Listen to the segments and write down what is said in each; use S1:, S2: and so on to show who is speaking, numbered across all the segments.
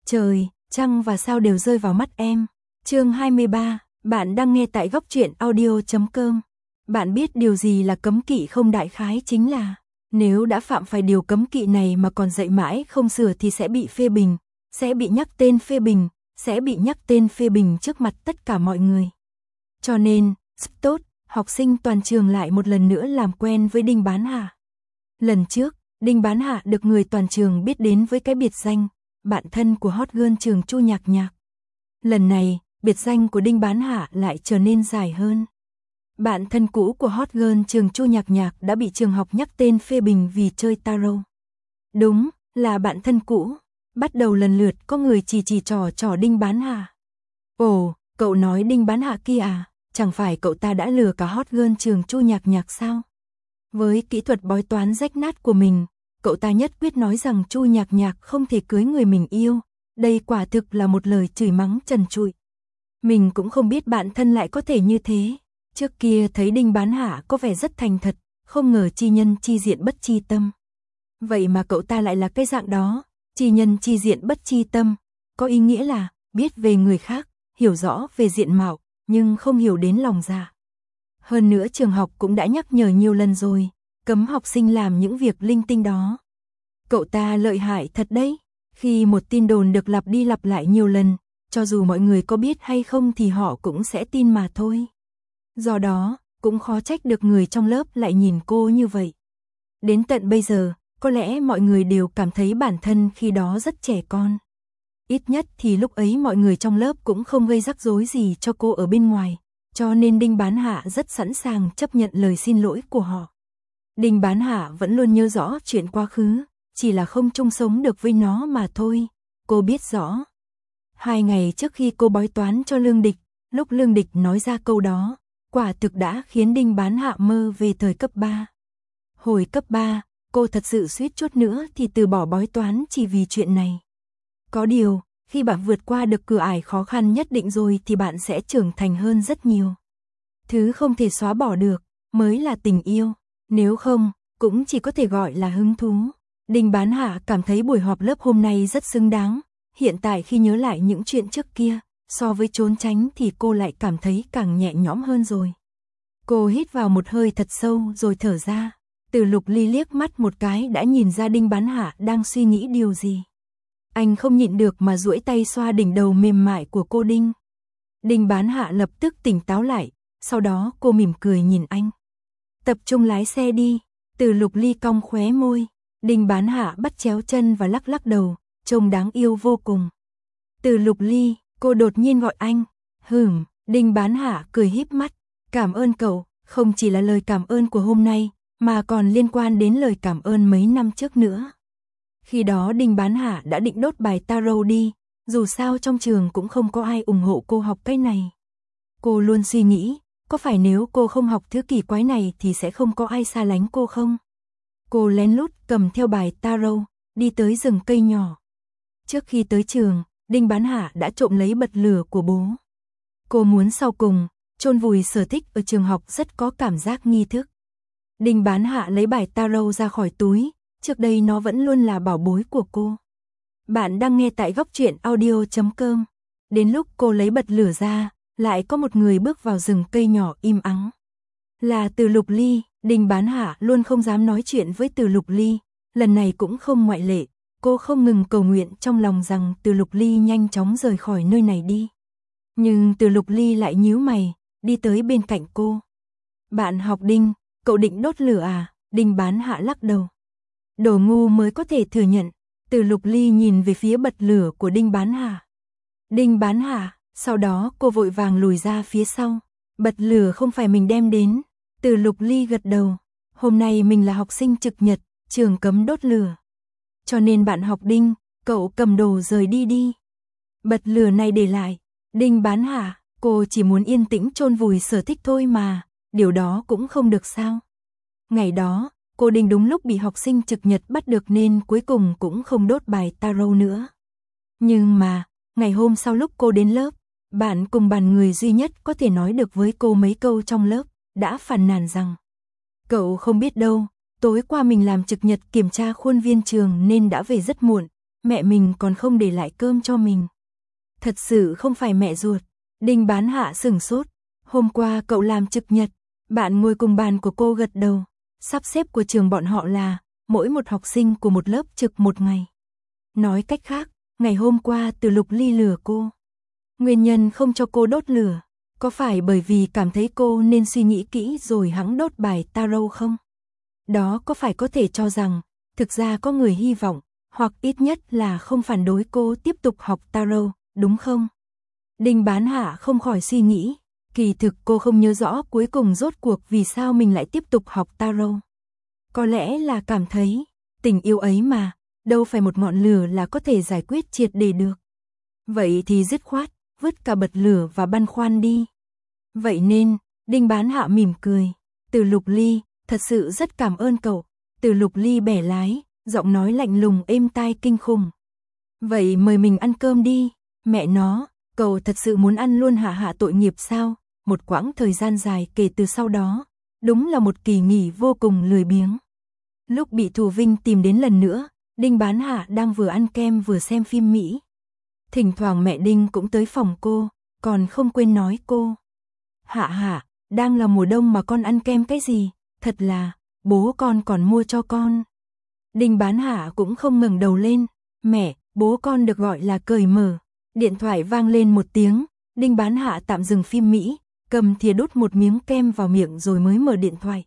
S1: Trời, trăng và sao đều rơi vào mắt em. Chương 23, bạn đang nghe tại góc truyện audio.com. Bạn biết điều gì là cấm kỵ không? Đại khái chính là, nếu đã phạm phải điều cấm kỵ này mà còn dạy mãi không sửa thì sẽ bị phê bình, sẽ bị nhắc tên phê bình, sẽ bị nhắc tên phê bình trước mặt tất cả mọi người. Cho nên, tốt, học sinh toàn trường lại một lần nữa làm quen với Đinh Bán Hạ. Lần trước, Đinh Bán Hạ được người toàn trường biết đến với cái biệt danh, bạn thân của hot girl trường Chu Nhạc Nhạc. Lần này, biệt danh của Đinh Bán Hạ lại trở nên dài hơn. Bạn thân cũ của hot girl trường Chu Nhạc Nhạc đã bị trường học nhắc tên phê bình vì chơi tarot. Đúng, là bạn thân cũ. Bắt đầu lần lượt có người chỉ trò Đinh Bán Hạ. Ồ, cậu nói Đinh Bán Hạ kia à, chẳng phải cậu ta đã lừa cả hot girl trường Chu Nhạc Nhạc sao? Với kỹ thuật bói toán rách nát của mình, cậu ta nhất quyết nói rằng Chu Nhạc Nhạc không thể cưới người mình yêu. Đây quả thực là một lời chửi mắng trần trụi. Mình cũng không biết bạn thân lại có thể như thế. Trước kia thấy Đinh Bán Hạ có vẻ rất thành thật, không ngờ chi nhân chi diện bất chi tâm. Vậy mà cậu ta lại là cái dạng đó, chi nhân chi diện bất chi tâm, có ý nghĩa là biết về người khác, hiểu rõ về diện mạo, nhưng không hiểu đến lòng dạ. Hơn nữa trường học cũng đã nhắc nhở nhiều lần rồi, cấm học sinh làm những việc linh tinh đó. Cậu ta lợi hại thật đấy, khi một tin đồn được lặp đi lặp lại nhiều lần, cho dù mọi người có biết hay không thì họ cũng sẽ tin mà thôi. Do đó, cũng khó trách được người trong lớp lại nhìn cô như vậy. Đến tận bây giờ, có lẽ mọi người đều cảm thấy bản thân khi đó rất trẻ con. Ít nhất thì lúc ấy mọi người trong lớp cũng không gây rắc rối gì cho cô ở bên ngoài, cho nên Đinh Bán Hạ rất sẵn sàng chấp nhận lời xin lỗi của họ. Đinh Bán Hạ vẫn luôn nhớ rõ chuyện quá khứ, chỉ là không chung sống được với nó mà thôi, cô biết rõ. 2 ngày trước khi cô bói toán cho Lương Địch, lúc Lương Địch nói ra câu đó, quả thực đã khiến Đinh Bán Hạ mơ về thời cấp 3. Hồi cấp 3, cô thật sự suýt chút nữa thì từ bỏ bói toán chỉ vì chuyện này. Có điều, khi bạn vượt qua được cửa ải khó khăn nhất định rồi thì bạn sẽ trưởng thành hơn rất nhiều. Thứ không thể xóa bỏ được, mới là tình yêu, nếu không, cũng chỉ có thể gọi là hứng thú. Đinh Bán Hạ cảm thấy buổi họp lớp hôm nay rất xứng đáng, hiện tại khi nhớ lại những chuyện trước kia, so với trốn tránh thì cô lại cảm thấy càng nhẹ nhõm hơn rồi. Cô hít vào một hơi thật sâu rồi thở ra. Từ Lục Ly liếc mắt một cái đã nhìn ra Đinh Bán Hạ đang suy nghĩ điều gì. Anh không nhịn được mà duỗi tay xoa đỉnh đầu mềm mại của cô Đinh. Đinh Bán Hạ lập tức tỉnh táo lại, sau đó cô mỉm cười nhìn anh. Tập trung lái xe đi. Từ Lục Ly cong khóe môi. Đinh Bán Hạ bắt chéo chân và lắc lắc đầu, trông đáng yêu vô cùng. Từ Lục Ly, cô đột nhiên gọi anh. Đinh Bán Hạ cười híp mắt. Cảm ơn cậu, không chỉ là lời cảm ơn của hôm nay, mà còn liên quan đến lời cảm ơn mấy năm trước nữa. Khi đó Đinh Bán Hạ đã định đốt bài tarot đi, dù sao trong trường cũng không có ai ủng hộ cô học cái này. Cô luôn suy nghĩ, có phải nếu cô không học thứ kỳ quái này thì sẽ không có ai xa lánh cô không? Cô lén lút cầm theo bài tarot, đi tới rừng cây nhỏ. Trước khi tới trường, Đinh Bán Hạ đã trộm lấy bật lửa của bố. Cô muốn sau cùng, chôn vùi sở thích ở trường học rất có cảm giác nghi thức. Đinh Bán Hạ lấy bài tarot ra khỏi túi, trước đây nó vẫn luôn là bảo bối của cô. Bạn đang nghe tại góc truyện audio.com. Đến lúc cô lấy bật lửa ra, lại có một người bước vào rừng cây nhỏ im ắng. Là Từ Lục Ly. Đinh Bán Hạ luôn không dám nói chuyện với Từ Lục Ly, lần này cũng không ngoại lệ. Cô không ngừng cầu nguyện trong lòng rằng Từ Lục Ly nhanh chóng rời khỏi nơi này đi. Nhưng Từ Lục Ly lại nhíu mày, đi tới bên cạnh cô. Bạn học Đinh, cậu định đốt lửa à? Đinh Bán Hạ lắc đầu. Đồ ngu mới có thể thừa nhận. Từ Lục Ly nhìn về phía bật lửa của Đinh Bán Hạ. Đinh Bán Hạ, sau đó cô vội vàng lùi ra phía sau. Bật lửa không phải mình đem đến. Từ Lục Ly gật đầu. Hôm nay mình là học sinh trực nhật, trường cấm đốt lửa. Cho nên bạn học Đinh, cậu cầm đồ rời đi đi. Bật lửa này để lại. Đinh Bán Hạ, cô chỉ muốn yên tĩnh chôn vùi sở thích thôi mà, điều đó cũng không được sao? Ngày đó, cô Đinh đúng lúc bị học sinh trực nhật bắt được nên cuối cùng cũng không đốt bài tarot nữa. Nhưng mà, ngày hôm sau lúc cô đến lớp, bạn cùng bàn người duy nhất có thể nói được với cô mấy câu trong lớp, đã phàn nàn rằng cậu không biết đâu, tối qua mình làm trực nhật kiểm tra khuôn viên trường nên đã về rất muộn, mẹ mình còn không để lại cơm cho mình. Thật sự không phải mẹ ruột. Đinh Bán Hạ sửng sốt. Hôm qua cậu làm trực nhật, bạn ngồi cùng bàn của cô gật đầu. Sắp xếp của trường bọn họ là mỗi một học sinh của một lớp trực một ngày. Nói cách khác, ngày hôm qua Từ Lục Ly lừa cô. Nguyên nhân không cho cô đốt lửa, có phải bởi vì cảm thấy cô nên suy nghĩ kỹ rồi hẵng đốt bài tarot không? Đó có phải có thể cho rằng, thực ra có người hy vọng, hoặc ít nhất là không phản đối cô tiếp tục học tarot, đúng không? Đinh Bán Hạ không khỏi suy nghĩ, kỳ thực cô không nhớ rõ cuối cùng rốt cuộc vì sao mình lại tiếp tục học tarot. Có lẽ là cảm thấy, tình yêu ấy mà, đâu phải một ngọn lửa là có thể giải quyết triệt để được. Vậy thì dứt khoát, vứt cả bật lửa và băn khoăn đi. Vậy nên, Đinh Bán Hạ mỉm cười. Từ Lục Ly, thật sự rất cảm ơn cậu. Từ Lục Ly bẻ lái, giọng nói lạnh lùng êm tai kinh khủng. Vậy mời mình ăn cơm đi. Mẹ nó, cậu thật sự muốn ăn luôn hả tội nghiệp sao? Một quãng thời gian dài kể từ sau đó, đúng là một kỳ nghỉ vô cùng lười biếng. Lúc bị Thù Vinh tìm đến lần nữa, Đinh Bán Hạ đang vừa ăn kem vừa xem phim Mỹ. Thỉnh thoảng mẹ Đinh cũng tới phòng cô, còn không quên nói cô. Hạ, đang là mùa đông mà con ăn kem cái gì, thật là, bố con còn mua cho con. Đinh Bán Hạ cũng không ngẩng đầu lên, mẹ, bố con được gọi là cởi mở. Điện thoại vang lên một tiếng, Đinh Bán Hạ tạm dừng phim Mỹ, cầm thìa đút một miếng kem vào miệng rồi mới mở điện thoại.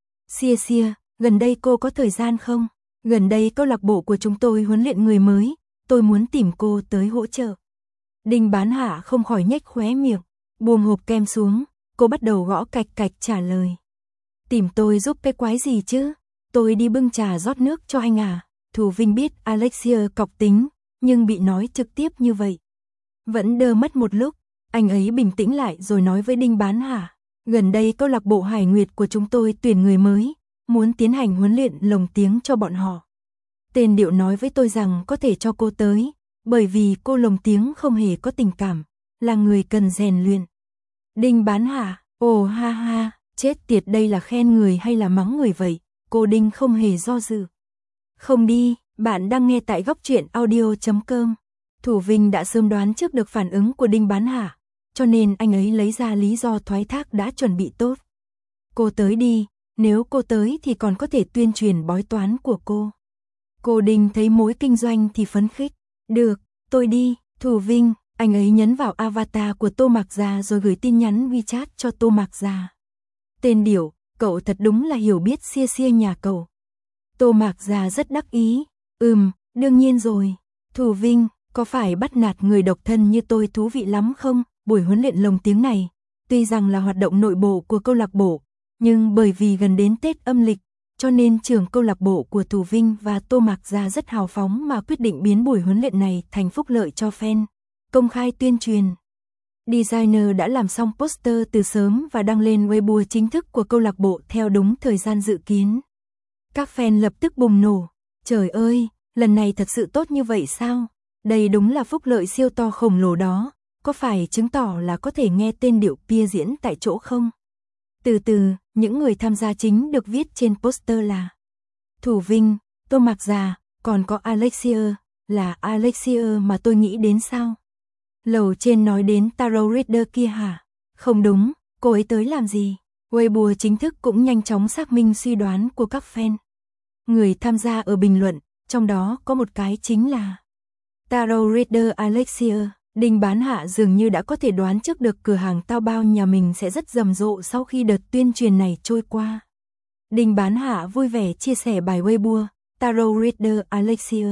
S1: Xia, gần đây cô có thời gian không? Gần đây câu lạc bộ của chúng tôi huấn luyện người mới, tôi muốn tìm cô tới hỗ trợ. Đinh Bán Hạ không khỏi nhếch khóe miệng, buông hộp kem xuống, cô bắt đầu gõ cạch cạch trả lời. Tìm tôi giúp cái quái gì chứ? Tôi đi bưng trà rót nước cho anh à? Thù Vinh biết Alexia cọc tính, nhưng bị nói trực tiếp như vậy. Vẫn đơ mất một lúc, anh ấy bình tĩnh lại rồi nói với Đinh Bán Hạ. Gần đây câu lạc bộ Hải Nguyệt của chúng tôi tuyển người mới, muốn tiến hành huấn luyện lồng tiếng cho bọn họ. Tên Điệu nói với tôi rằng có thể cho cô tới, bởi vì cô lồng tiếng không hề có tình cảm, là người cần rèn luyện. Đinh Bán Hạ, ồ ha, chết tiệt, đây là khen người hay là mắng người vậy? Cô Đinh không hề do dự. Không đi, bạn đang nghe tại góc truyện audio.com. Thủ Vinh đã sớm đoán trước được phản ứng của Đinh Bán Hạ, cho nên anh ấy lấy ra lý do thoái thác đã chuẩn bị tốt. Cô tới đi, nếu cô tới thì còn có thể tuyên truyền bói toán của cô. Cô Đinh thấy mối kinh doanh thì phấn khích. Được, tôi đi. Thủ Vinh, anh ấy nhấn vào avatar của Tô Mạc Già rồi gửi tin nhắn WeChat cho Tô Mạc Già. Tên Điểu, cậu thật đúng là hiểu biết xia nhà cậu. Tô Mạc Già rất đắc ý. Đương nhiên rồi. Thủ Vinh, có phải bắt nạt người độc thân như tôi thú vị lắm không? Buổi huấn luyện lồng tiếng này, tuy rằng là hoạt động nội bộ của câu lạc bộ, nhưng bởi vì gần đến Tết âm lịch, cho nên trưởng câu lạc bộ của Thủ Vinh và Tô Mạc Già rất hào phóng mà quyết định biến buổi huấn luyện này thành phúc lợi cho fan, công khai tuyên truyền. Designer đã làm xong poster từ sớm và đăng lên Weibo chính thức của câu lạc bộ theo đúng thời gian dự kiến. Các fan lập tức bùng nổ. Trời ơi, lần này thật sự tốt như vậy sao? Đây đúng là phúc lợi siêu to khổng lồ đó. Có phải chứng tỏ là có thể nghe tên Điệu Pia diễn tại chỗ không? Từ từ, những người tham gia chính được viết trên poster là Thủ Vinh, Tô Mạc Già, còn có Alexia, là Alexia mà tôi nghĩ đến sao? Lầu trên nói đến Tarot Reader kia hả? Không đúng, cô ấy tới làm gì? Weibo chính thức cũng nhanh chóng xác minh suy đoán của các fan. Người tham gia ở bình luận, trong đó có một cái chính là Tarot Reader Alexia. Đinh Bán Hạ dường như đã có thể đoán trước được cửa hàng Taobao nhà mình sẽ rất rầm rộ sau khi đợt tuyên truyền này trôi qua. Đinh Bán Hạ vui vẻ chia sẻ bài Weibo, Tarot Reader Alexia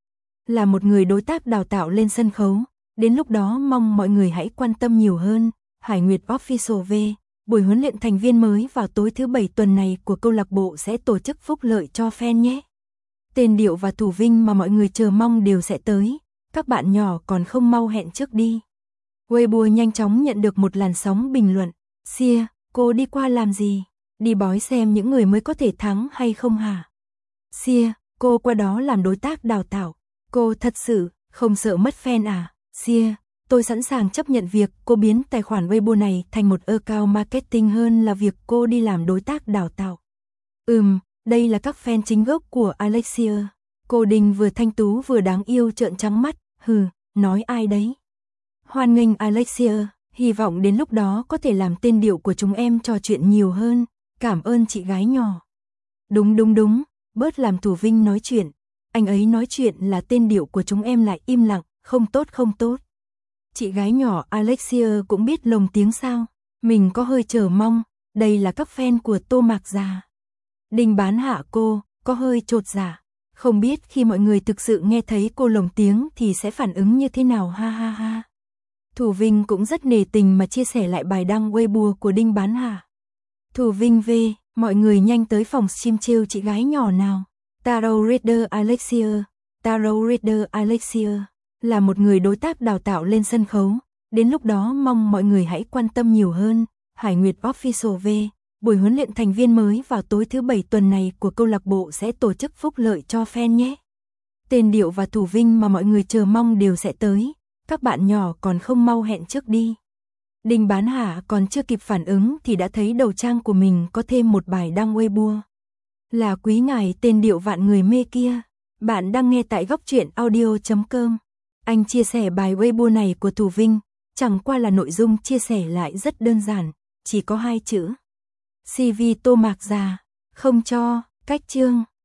S1: là một người đối tác đào tạo lên sân khấu, đến lúc đó mong mọi người hãy quan tâm nhiều hơn. Hải Nguyệt Official V, buổi huấn luyện thành viên mới vào tối thứ 7 tuần này của câu lạc bộ sẽ tổ chức phúc lợi cho fan nhé. Tên Điệu và Thủ Vinh mà mọi người chờ mong đều sẽ tới. Các bạn nhỏ còn không mau hẹn trước đi. Weibo nhanh chóng nhận được một làn sóng bình luận. Xia, cô đi qua làm gì? Đi bói xem những người mới có thể thắng hay không hả? Xia, cô qua đó làm đối tác đào tạo. Cô thật sự không sợ mất fan à? Xia, tôi sẵn sàng chấp nhận việc cô biến tài khoản Weibo này thành một account marketing hơn là việc cô đi làm đối tác đào tạo. Đây là các fan chính gốc của Alexia. Cô Đinh vừa thanh tú vừa đáng yêu trợn trắng mắt, hừ, nói ai đấy. Hoan nghênh Alexia, hy vọng đến lúc đó có thể làm tên điệu của chúng em trò chuyện nhiều hơn, cảm ơn chị gái nhỏ. Đúng, bớt làm Thủ Vinh nói chuyện, anh ấy nói chuyện là tên điệu của chúng em lại im lặng, không tốt. Chị gái nhỏ Alexia cũng biết lồng tiếng sao, mình có hơi chờ mong, đây là các fan của Tô Mạc già. Đinh Bán Hạ cô, có hơi chột dạ, không biết khi mọi người thực sự nghe thấy cô lồng tiếng thì sẽ phản ứng như thế nào ha. Thủ Vinh cũng rất nể tình mà chia sẻ lại bài đăng Weibo của Đinh Bán Hạ. Thủ Vinh V, mọi người nhanh tới phòng stream trêu chị gái nhỏ nào. Tarot Reader Alexia là một người đối tác đào tạo lên sân khấu, đến lúc đó mong mọi người hãy quan tâm nhiều hơn. Hải Nguyệt Official V, buổi huấn luyện thành viên mới vào tối thứ 7 tuần này của câu lạc bộ sẽ tổ chức phúc lợi cho fan nhé. Tên Điệu và Thủ Vinh mà mọi người chờ mong đều sẽ tới, các bạn nhỏ còn không mau hẹn trước đi. Đinh Bán Hạ còn chưa kịp phản ứng thì đã thấy đầu trang của mình có thêm một bài đăng Weibo. Là quý ngài tên Điệu vạn người mê kia. Bạn đang nghe tại góc truyện audio.com. Anh chia sẻ bài Weibo này của Thủ Vinh, chẳng qua là nội dung chia sẻ lại rất đơn giản, chỉ có 2 chữ. CV Tô Mạc già, không cho, cách chương.